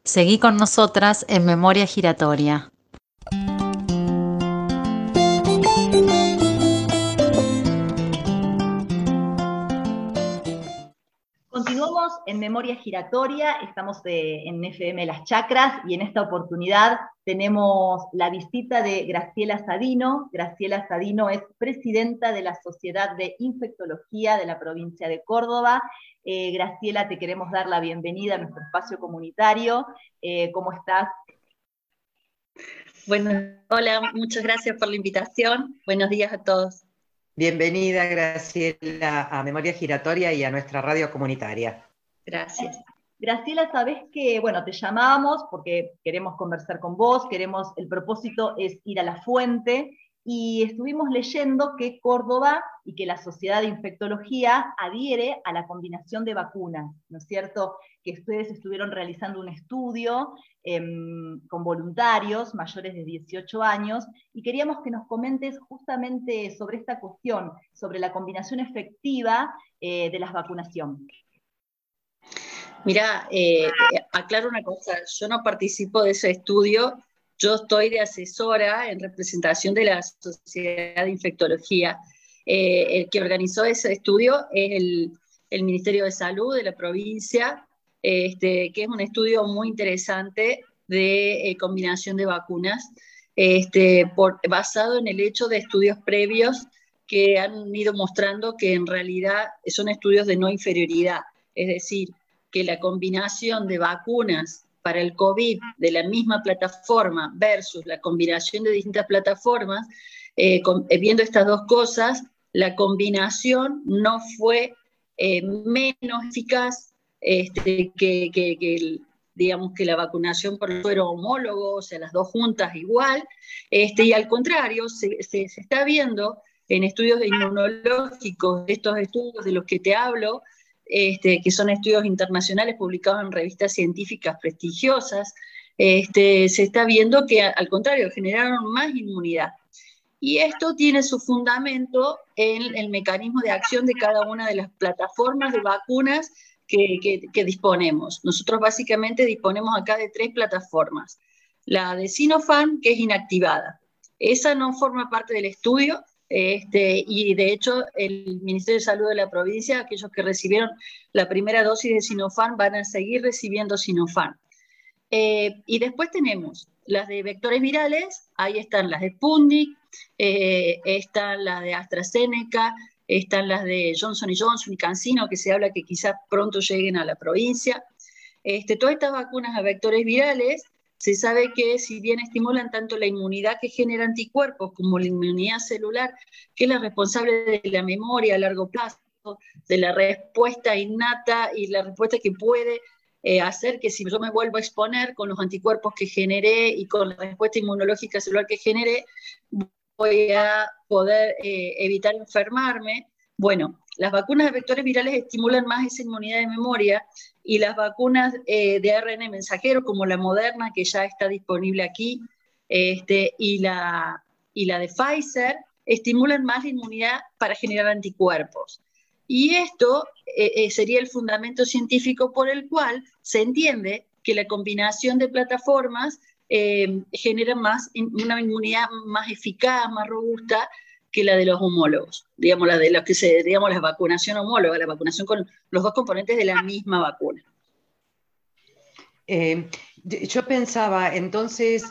Seguí con nosotras en Memoria Giratoria. Continuamos en Memoria Giratoria, estamos en FM Las Chacras y en esta oportunidad tenemos la visita de Graciela Sadino. Graciela Sadino es presidenta de la Sociedad de Infectología de la provincia de Córdoba. Graciela, te queremos dar la bienvenida a nuestro espacio comunitario. ¿Cómo estás? Bueno, hola, muchas gracias por la invitación. Buenos días a todos. Bienvenida, Graciela, a Memoria Giratoria y a nuestra radio comunitaria. Gracias. Graciela, sabés que, bueno, te llamábamos porque queremos conversar con vos, el propósito es ir a la fuente, y estuvimos leyendo que Córdoba y que la Sociedad de Infectología adhiere a la combinación de vacunas, ¿no es cierto? Que ustedes estuvieron realizando un estudio con voluntarios mayores de 18 años, y queríamos que nos comentes justamente sobre esta cuestión, sobre la combinación efectiva de la vacunación. Mirá, aclaro una cosa, yo no participo de ese estudio, yo estoy de asesora en representación de la Sociedad de Infectología. El que organizó ese estudio es el Ministerio de Salud de la provincia, que es un estudio muy interesante de combinación de vacunas, basado en el hecho de estudios previos que han ido mostrando que en realidad son estudios de no inferioridad, es decir, que la combinación de vacunas para el COVID de la misma plataforma versus la combinación de distintas plataformas, viendo estas dos cosas, la combinación no fue menos eficaz digamos que la vacunación por el suero homólogo, o sea, las dos juntas igual, y al contrario, se está viendo en estudios inmunológicos, estos estudios de los que te hablo, que son estudios internacionales publicados en revistas científicas prestigiosas, se está viendo que al contrario, generaron más inmunidad. Y esto tiene su fundamento en el mecanismo de acción de cada una de las plataformas de vacunas que disponemos. Nosotros básicamente disponemos acá de 3 plataformas. La de Sinopharm, que es inactivada. Esa no forma parte del estudio, y de hecho el Ministerio de Salud de la provincia, aquellos que recibieron la primera dosis de Sinopharm van a seguir recibiendo Sinopharm. Y después tenemos las de vectores virales, ahí están las de Sputnik, están las de AstraZeneca, están las de Johnson & Johnson y CanSino, que se habla que quizás pronto lleguen a la provincia. Todas estas vacunas a vectores virales, se sabe que si bien estimulan tanto la inmunidad que genera anticuerpos como la inmunidad celular, que es la responsable de la memoria a largo plazo, de la respuesta innata y la respuesta que puede hacer que si yo me vuelvo a exponer con los anticuerpos que generé y con la respuesta inmunológica celular que generé, voy a poder evitar enfermarme. Bueno, las vacunas de vectores virales estimulan más esa inmunidad de memoria, y las vacunas de ARN mensajero, como la Moderna, que ya está disponible aquí, y la de Pfizer, estimulan más la inmunidad para generar anticuerpos. Y esto sería el fundamento científico por el cual se entiende que la combinación de plataformas genera una inmunidad más eficaz, más robusta que la de los homólogos, digamos, la vacunación homóloga, la vacunación con los dos componentes de la misma vacuna. Yo pensaba, entonces,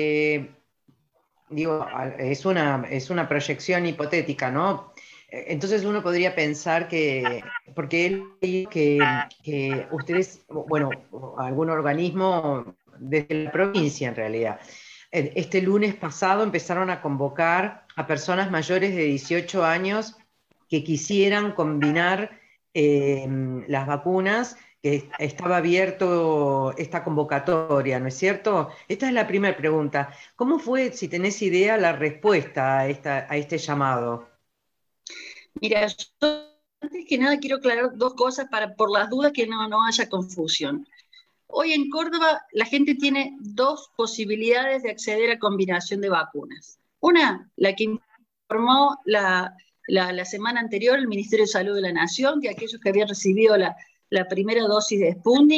es una proyección hipotética, ¿no? Entonces uno podría pensar que, porque él dijo que ustedes, bueno, algún organismo desde la provincia en realidad, este lunes pasado empezaron a convocar a personas mayores de 18 años que quisieran combinar las vacunas, que estaba abierto esta convocatoria, ¿no es cierto? Esta es la primera pregunta. ¿Cómo fue, si tenés idea, la respuesta a este llamado? Mira, yo antes que nada quiero aclarar dos cosas por las dudas que no haya confusión. Hoy en Córdoba la gente tiene dos posibilidades de acceder a combinación de vacunas. Una, la que informó la semana anterior el Ministerio de Salud de la Nación, que aquellos que habían recibido la primera dosis de Sputnik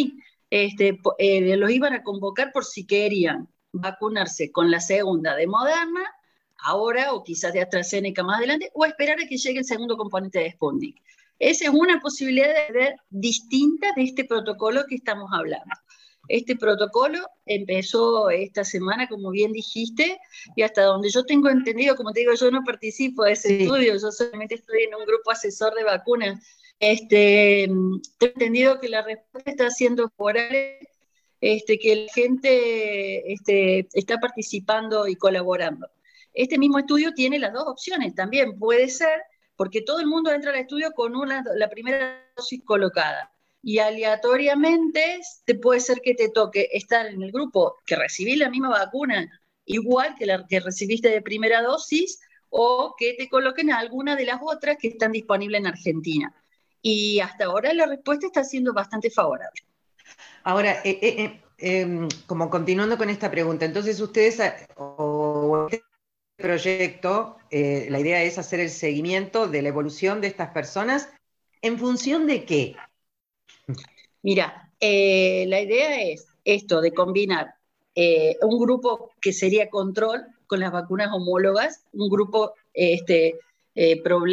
los iban a convocar por si querían vacunarse con la segunda de Moderna, ahora, o quizás de AstraZeneca más adelante, o esperar a que llegue el segundo componente de Sputnik. Esa es una posibilidad de ver distinta de este protocolo que estamos hablando. Este protocolo empezó esta semana, como bien dijiste, y hasta donde yo tengo entendido, como te digo, yo no participo de ese estudio, yo solamente estoy en un grupo asesor de vacunas. Tengo entendido que la respuesta está siendo favorable, que la gente está participando y colaborando. Este mismo estudio tiene las dos opciones, también puede ser, porque todo el mundo entra al estudio con la primera dosis colocada, y aleatoriamente te puede ser que te toque estar en el grupo que recibí la misma vacuna, igual que la que recibiste de primera dosis, o que te coloquen a alguna de las otras que están disponibles en Argentina. Y hasta ahora la respuesta está siendo bastante favorable. Ahora, como continuando con esta pregunta, entonces ustedes, o este proyecto, la idea es hacer el seguimiento de la evolución de estas personas, ¿en función de qué? Mira, la idea es esto, de combinar un grupo que sería control con las vacunas homólogas, un grupo problema.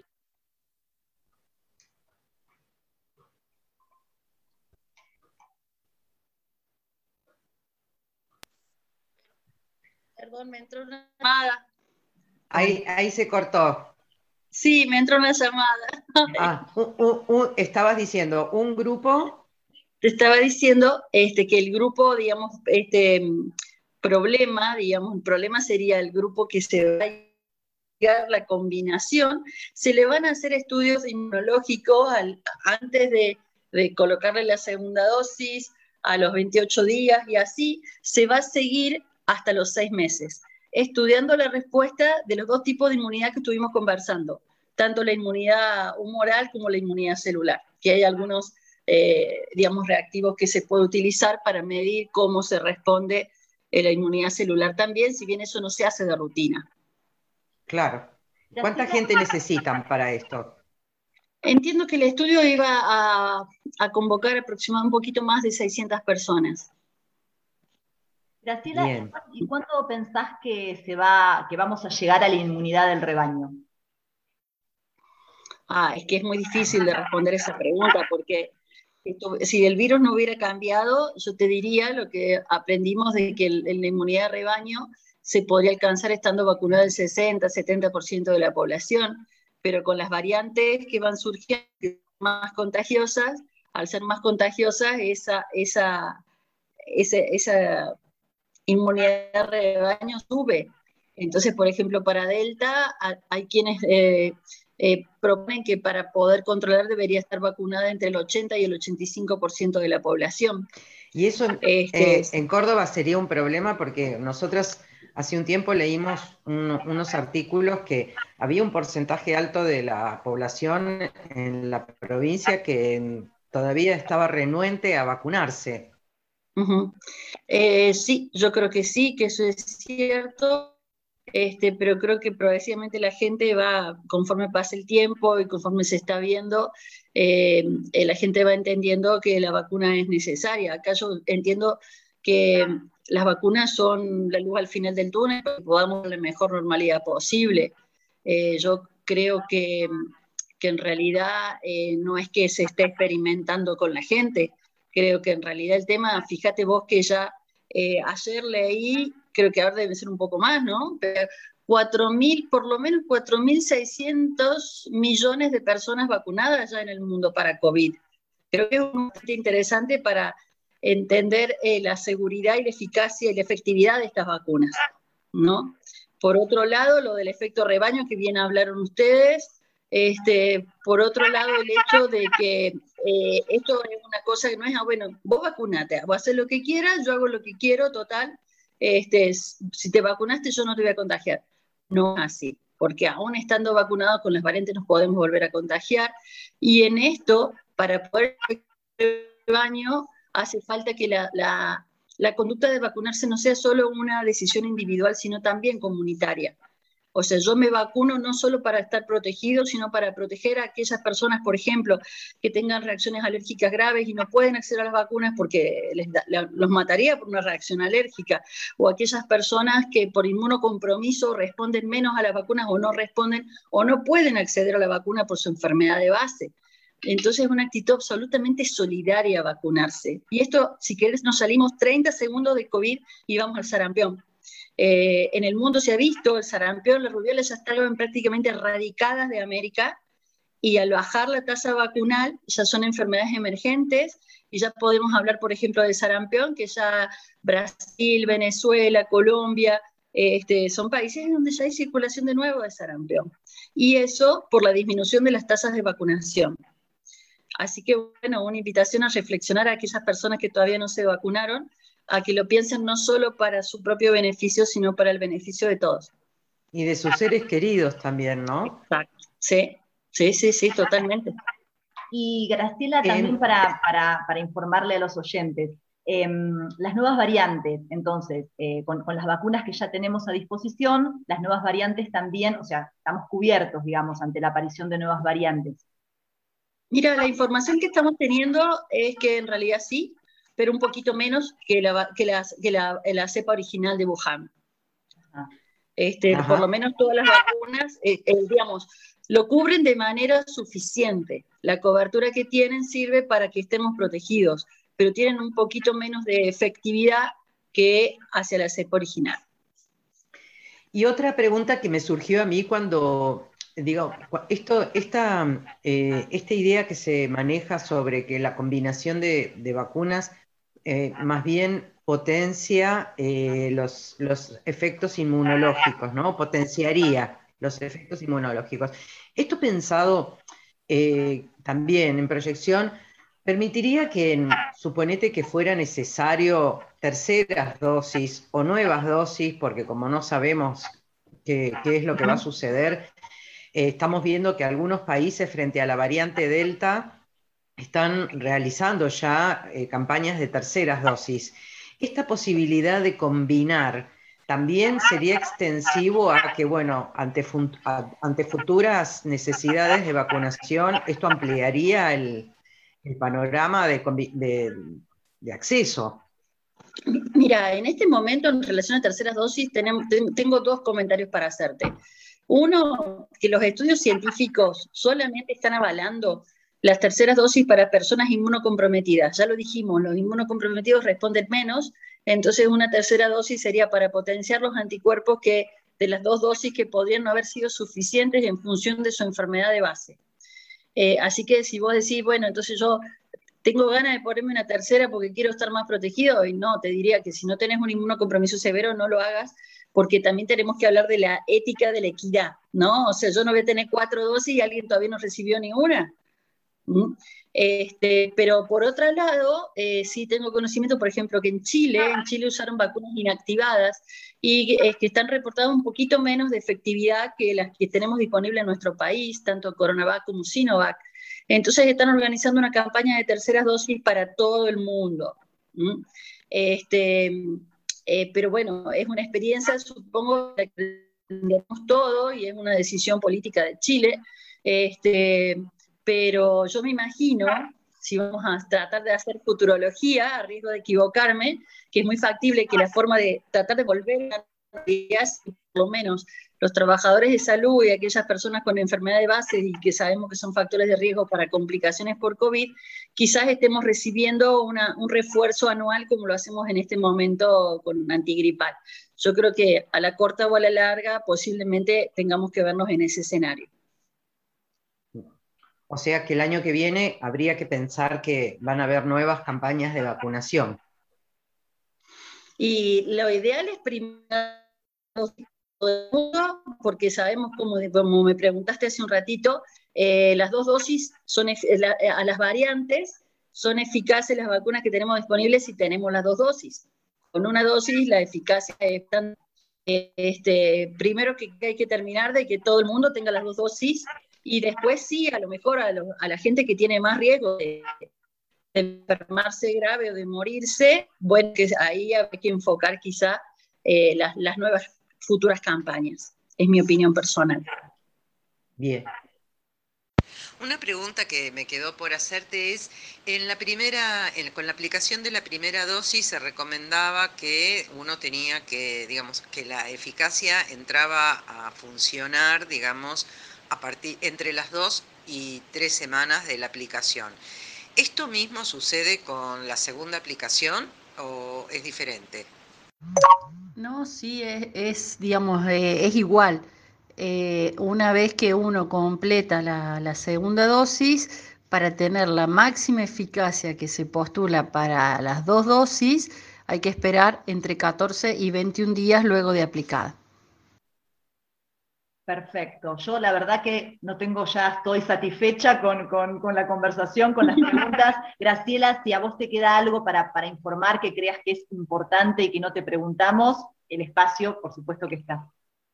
Perdón, me entró una llamada. Ahí se cortó. Sí, me entró una llamada. Estabas diciendo, un grupo... Te estaba diciendo que el grupo, digamos, problema, digamos, el problema sería el grupo que se va a llegar la combinación, se le van a hacer estudios inmunológicos antes de colocarle la segunda dosis, a los 28 días, y así se va a seguir hasta los 6 meses, estudiando la respuesta de los dos tipos de inmunidad que estuvimos conversando, tanto la inmunidad humoral como la inmunidad celular, que hay algunos digamos, reactivos que se puede utilizar para medir cómo se responde la inmunidad celular también, si bien eso no se hace de rutina. Claro. ¿Cuánta gente necesitan para esto? Entiendo que el estudio iba a convocar aproximadamente un poquito más de 600 personas. Graciela, Bien. ¿y cuándo pensás que vamos a llegar a la inmunidad del rebaño? Es que es muy difícil de responder esa pregunta, porque si el virus no hubiera cambiado, yo te diría lo que aprendimos de que la inmunidad de rebaño se podría alcanzar estando vacunado el 60-70% de la población, pero con las variantes que van surgiendo más contagiosas, al ser más contagiosas, esa inmunidad de rebaño sube. Entonces, por ejemplo, para Delta hay quienes proponen que para poder controlar debería estar vacunada entre el 80 y el 85% de la población. Y eso en Córdoba sería un problema, porque nosotros hace un tiempo leímos unos artículos que había un porcentaje alto de la población en la provincia que todavía estaba renuente a vacunarse. Sí, yo creo que sí, que eso es cierto. Pero creo que progresivamente la gente va, conforme pasa el tiempo y conforme se está viendo, la gente va entendiendo que la vacuna es necesaria. Acá yo entiendo que las vacunas son la luz al final del túnel para que podamos tener la mejor normalidad posible. Yo creo que en realidad no es que se esté experimentando con la gente. Creo que en realidad el tema, fíjate vos que ya ayer leí, creo que ahora debe ser un poco más, ¿no? Pero por lo menos 4.600 millones de personas vacunadas ya en el mundo para COVID. Creo que es bastante interesante para entender la seguridad y la eficacia y la efectividad de estas vacunas, ¿no? Por otro lado, lo del efecto rebaño que bien hablaron ustedes. Por otro lado, el hecho de que esto es una cosa que no es, bueno, vos vacunate, vos haces lo que quieras, yo hago lo que quiero, total, si te vacunaste yo no te voy a contagiar. No es así, porque aún estando vacunados con las variantes nos podemos volver a contagiar, y en esto, para poder el rebaño, hace falta que la conducta de vacunarse no sea solo una decisión individual, sino también comunitaria. O sea, yo me vacuno no solo para estar protegido, sino para proteger a aquellas personas, por ejemplo, que tengan reacciones alérgicas graves y no pueden acceder a las vacunas porque los mataría por una reacción alérgica, o aquellas personas que por inmunocompromiso responden menos a las vacunas o no responden o no pueden acceder a la vacuna por su enfermedad de base. Entonces es una actitud absolutamente solidaria vacunarse. Y esto, si querés, nos salimos 30 segundos de COVID y vamos al sarampión. En el mundo se ha visto, el sarampión, la rubiola ya estaban prácticamente erradicadas de América, y al bajar la tasa vacunal ya son enfermedades emergentes, y ya podemos hablar, por ejemplo, del sarampión, que ya Brasil, Venezuela, Colombia, son países donde ya hay circulación de nuevo de sarampión. Y eso por la disminución de las tasas de vacunación. Así que, bueno, una invitación a reflexionar a aquellas personas que todavía no se vacunaron, a que lo piensen no solo para su propio beneficio, sino para el beneficio de todos. Y de sus seres queridos también, ¿no? Exacto, sí, totalmente. Y Graciela, también para informarle a los oyentes, las nuevas variantes, entonces, con las vacunas que ya tenemos a disposición, las nuevas variantes también, o sea, estamos cubiertos, digamos, ante la aparición de nuevas variantes. Mira, la información que estamos teniendo es que en realidad sí, pero un poquito menos que la cepa original de Wuhan. Por lo menos todas las vacunas, digamos, lo cubren de manera suficiente. La cobertura que tienen sirve para que estemos protegidos, pero tienen un poquito menos de efectividad que hacia la cepa original. Y otra pregunta que me surgió a mí cuando, digo, esta idea que se maneja sobre que la combinación de vacunas más bien potencia los efectos inmunológicos, ¿no? Potenciaría los efectos inmunológicos. Esto pensado también en proyección, permitiría que, suponete que fuera necesario terceras dosis o nuevas dosis, porque como no sabemos qué es lo que va a suceder, estamos viendo que algunos países frente a la variante Delta están realizando ya campañas de terceras dosis. Esta posibilidad de combinar también sería extensivo a que, bueno, ante futuras necesidades de vacunación, esto ampliaría el panorama de acceso. Mira, en este momento, en relación a terceras dosis, tengo dos comentarios para hacerte. Uno, que los estudios científicos solamente están avalando las terceras dosis para personas inmunocomprometidas. Ya lo dijimos, los inmunocomprometidos responden menos, entonces una tercera dosis sería para potenciar los anticuerpos de las dos dosis que podrían no haber sido suficientes en función de su enfermedad de base. Así que si vos decís, bueno, entonces yo tengo ganas de ponerme una tercera porque quiero estar más protegido, y no, te diría que si no tenés un inmunocompromiso severo, no lo hagas, porque también tenemos que hablar de la ética de la equidad, ¿no? O sea, yo no voy a tener 4 dosis y alguien todavía no recibió ninguna. Pero por otro lado, sí tengo conocimiento, por ejemplo, que en Chile usaron vacunas inactivadas y que están reportadas un poquito menos de efectividad que las que tenemos disponibles en nuestro país, tanto Coronavac como Sinovac. Entonces están organizando una campaña de terceras dosis para todo el mundo. Pero bueno, es una experiencia, supongo, que entendemos todo, y es una decisión política de Chile. Pero yo me imagino, si vamos a tratar de hacer futurología, a riesgo de equivocarme, que es muy factible que la forma de tratar de volver a la realidad, por lo menos los trabajadores de salud y aquellas personas con enfermedad de base y que sabemos que son factores de riesgo para complicaciones por COVID, quizás estemos recibiendo un refuerzo anual como lo hacemos en este momento con antigripal. Yo creo que a la corta o a la larga posiblemente tengamos que vernos en ese escenario. O sea que el año que viene habría que pensar que van a haber nuevas campañas de vacunación. Y lo ideal es primero todo el mundo, porque sabemos, como me preguntaste hace un ratito, las dos dosis a las variantes son eficaces las vacunas que tenemos disponibles si tenemos las dos dosis. Con una dosis la eficacia es tan... primero que hay que terminar de que todo el mundo tenga las dos dosis, y después sí, a lo mejor a la gente que tiene más riesgo de enfermarse grave o de morirse, bueno, que ahí hay que enfocar quizá las nuevas futuras campañas. es mi opinión personal. Bien. Una pregunta que me quedó por hacerte es, con la aplicación de la primera dosis se recomendaba que uno tenía que, digamos, que la eficacia entraba a funcionar, digamos, entre las 2 y 3 semanas de la aplicación. ¿Esto mismo sucede con la segunda aplicación o es diferente? No, sí, digamos, es igual. Una vez que uno completa la segunda dosis, para tener la máxima eficacia que se postula para las 2 dosis, hay que esperar entre 14 y 21 días luego de aplicada. Perfecto. Yo la verdad que estoy satisfecha con la conversación, con las preguntas. Graciela, si a vos te queda algo para informar que creas que es importante y que no te preguntamos, el espacio, por supuesto que está.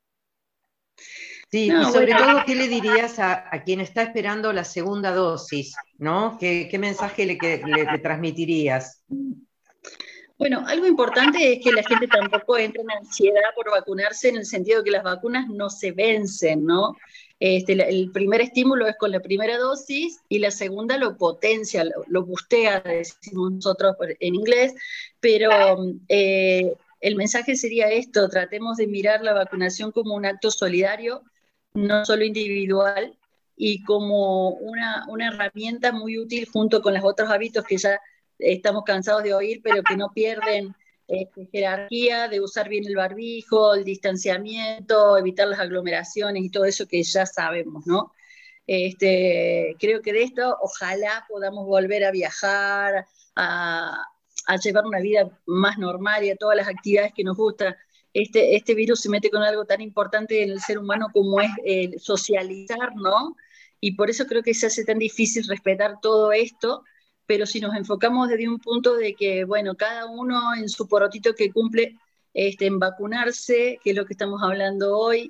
Sí, y sobre todo, ¿qué le dirías a quien está esperando la segunda dosis? ¿No? ¿Qué mensaje le transmitirías? Bueno, algo importante es que la gente tampoco entre en ansiedad por vacunarse, en el sentido de que las vacunas no se vencen, ¿no? El primer estímulo es con la primera dosis y la segunda lo potencia, lo boostea, decimos nosotros en inglés, pero el mensaje sería esto: tratemos de mirar la vacunación como un acto solidario, no solo individual, y como una herramienta muy útil junto con los otros hábitos que ya estamos cansados de oír, pero que no pierden jerarquía, de usar bien el barbijo, el distanciamiento, evitar las aglomeraciones y todo eso que ya sabemos, ¿no? Creo que de esto ojalá podamos volver a viajar, a llevar una vida más normal y a todas las actividades que nos gustan. Este virus se mete con algo tan importante en el ser humano como es socializar, ¿no? Y por eso creo que se hace tan difícil respetar todo esto, pero si nos enfocamos desde un punto de que, bueno, cada uno en su porotito que cumple en vacunarse, que es lo que estamos hablando hoy,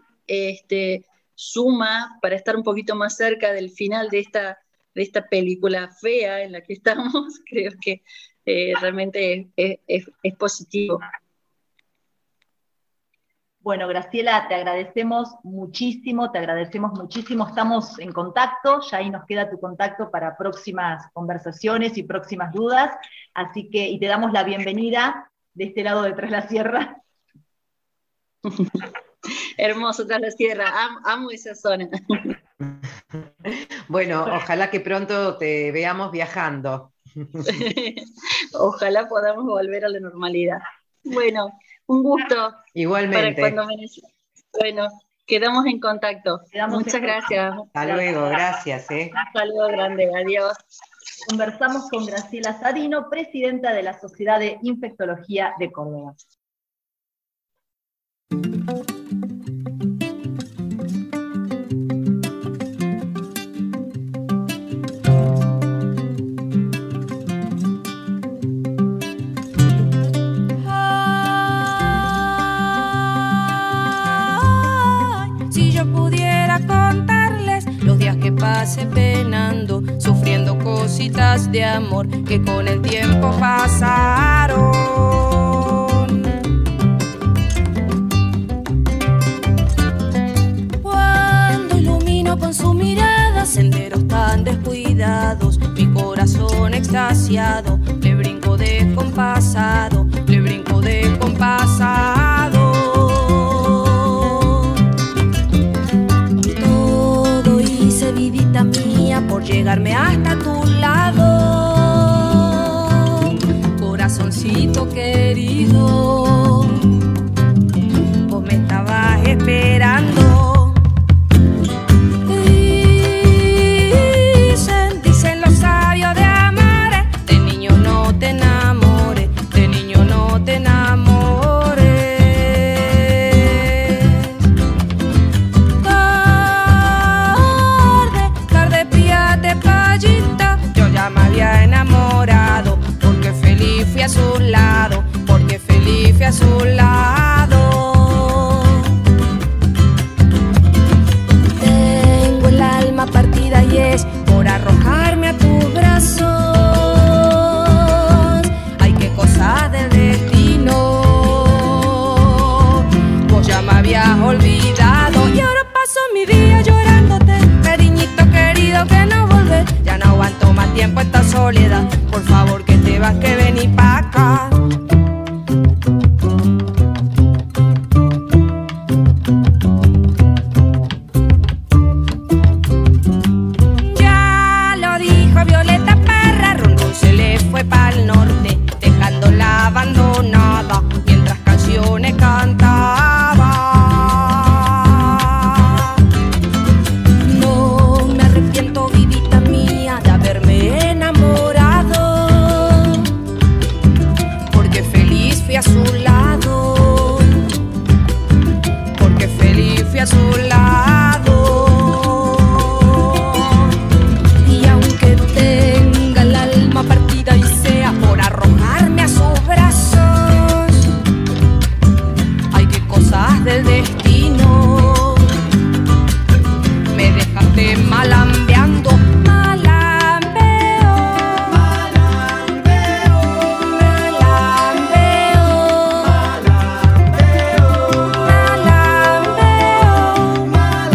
suma para estar un poquito más cerca del final de esta película fea en la que estamos. Creo que realmente es positivo. Bueno, Graciela, te agradecemos muchísimo, estamos en contacto, ya ahí nos queda tu contacto para próximas conversaciones y próximas dudas, así que, y te damos la bienvenida de este lado de Tras la Sierra. Hermoso Tras la Sierra, amo esa zona. Bueno, ojalá que pronto te veamos viajando. Ojalá podamos volver a la normalidad. Bueno, un gusto. Igualmente. Bueno, quedamos en contacto. Muchas gracias. Hasta luego, gracias. Un saludo grande, adiós. Conversamos con Graciela Sadino, presidenta de la Sociedad de Infectología de Córdoba. Que pase penando, sufriendo cositas de amor que con el tiempo pasaron. Cuando ilumino con su mirada senderos tan descuidados, mi corazón extasiado le brinco descompasado, le brinco descompasado. Vidita mía, por llegarme hasta tu lado, corazoncito querido, vos me estabas esperando. Dicen los sabios de amores, de niño no te enamores, de niño no te enamores. Tarde, fría de pallito. tiempo esta soledad. Por favor que te vas, que vení pa' acá. Ya lo dijo Violeta Parra, Rondón se le fue pa'l norte, dejándola abandonada mientras canciones cantaba. No me arrepiento, vidita mía, de haberme enamorado, porque feliz fui a su lado, porque feliz fui a su lado. Y aunque tenga el alma partida y sea por arrojarme a sus brazos, ay, qué cosas del destino, me dejaste malambeando. Malambeo, malambeo, malambeo, malambeo,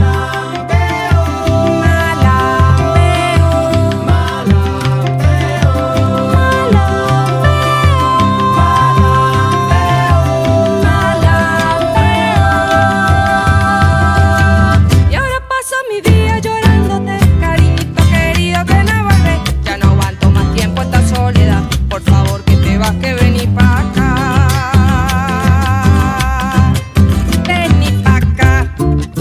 y ahora paso mi día llorándote, cariñito querido que no vuelve. Ya no aguanto más tiempo esta soledad. Por favor que te vas, que vení pa' acá. Vení pa' acá.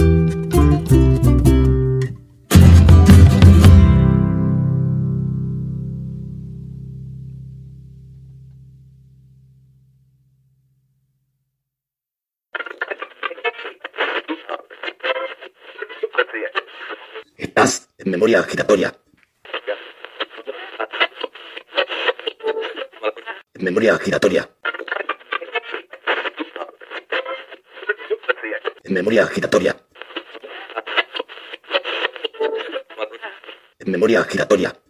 Estás en memoria giratoria. En memoria giratoria. En memoria giratoria. En memoria giratoria.